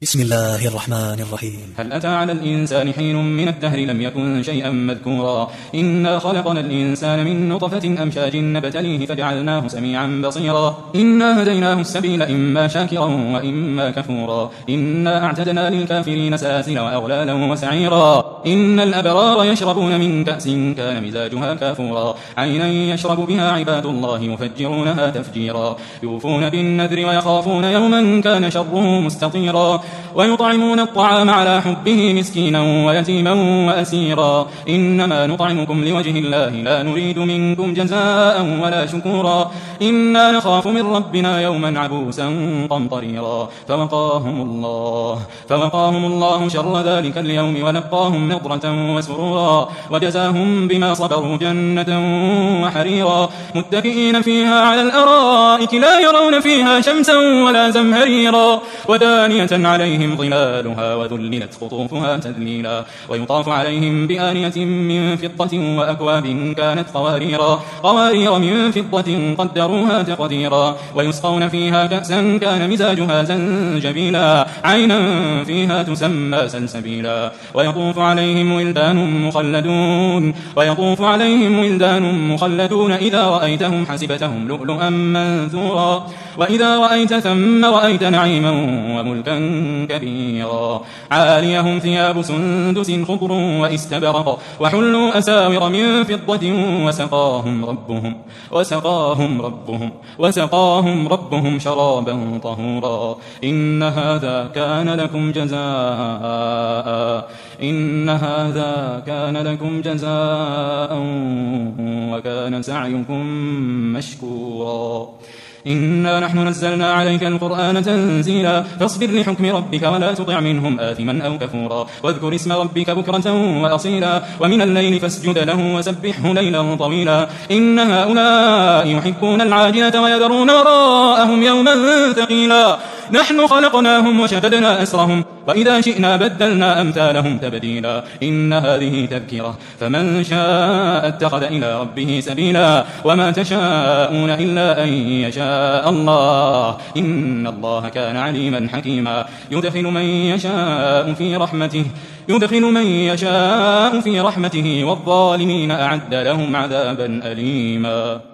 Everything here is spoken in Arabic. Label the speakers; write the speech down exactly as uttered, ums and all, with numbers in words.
Speaker 1: بسم الله الرحمن الرحيم.
Speaker 2: هل أتى على الإنسان حين من الدهر لم يكن شيئا مذكورا إنا خلقنا الإنسان من نطفة أمشاج نبتليه فجعلناه سميعا بصيرا إنا هديناه السبيل إما شاكرا وإما كفورا إنا أعتدنا للكافرين سلاسل وأغلالا وسعيرا إن الأبرار يشربون من كأس كان مزاجها كافورا عينا يشرب بها عباد الله يفجرونها تفجيرا يوفون بالنذر ويخافون يوما كان شره مستطيرا ويطعمون الطعام على حبه مسكينا ويتيما وأسيرا إنما نطعمكم لوجه الله لا نريد منكم جزاء ولا شكورا إنا نخاف من ربنا يوما عبوسا قمطريرا فوقاهم الله فوقاهم الله شر ذلك اليوم ولقاهم نضرة وسرورا وجزاهم بما صبروا جنة وحريرا متكئين فيها على الأرائك لا يرون فيها شمسا ولا زمهريرا ودانية عليهم ظلالها وذللت قطوفها تذليلا ويطاف عليهم بآنية من فضة وأكواب كانت قواريرا قوارير من فضة قدروها تقديرا ويسقون فيها كأسا كان مزاجها زنجبيلا عينا فيها تسمى سلسبيلا ويطوف عليهم ولدان مخلدون ويطوف عليهم ولدان مخلدون إذا رأيتهم حسبتهم لؤلؤا منثورا وإذا رأيت ثم رأيت نعيما وملكا كبيرا عاليهم ثياب سندس خضر واستبرق وحلوا أساور من فضة وسقاهم ربهم وسقاهم ربهم وسقاهم ربهم شرابا طهورا إن هذا كان لكم جزاء إن هذا كان لكم جزاء وكان سعيكم مشكورا إنا نحن نزلنا عليك القرآن تنزيلا فاصبر لحكم ربك ولا تطع منهم آثما أو كفورا واذكر اسم ربك بكرة وأصيلا ومن الليل فاسجد له وسبحه ليلا طويلا إن هؤلاء يحبون العاجلة ويذرون وراءهم يوما ثقيلا نحن خلقناهم وشددنا أسرهم وإذا شئنا بدلنا أمثالهم تبديلا إن هذه تذكرة فمن شاء اتخذ إلى ربه سبيلا وما تشاءون إلا أن يشاء الله إن الله كان عليما حكيما يدخل من يشاء في رحمته يدخل من يشاء في رحمته والظالمين أعد لهم عذابا أليما.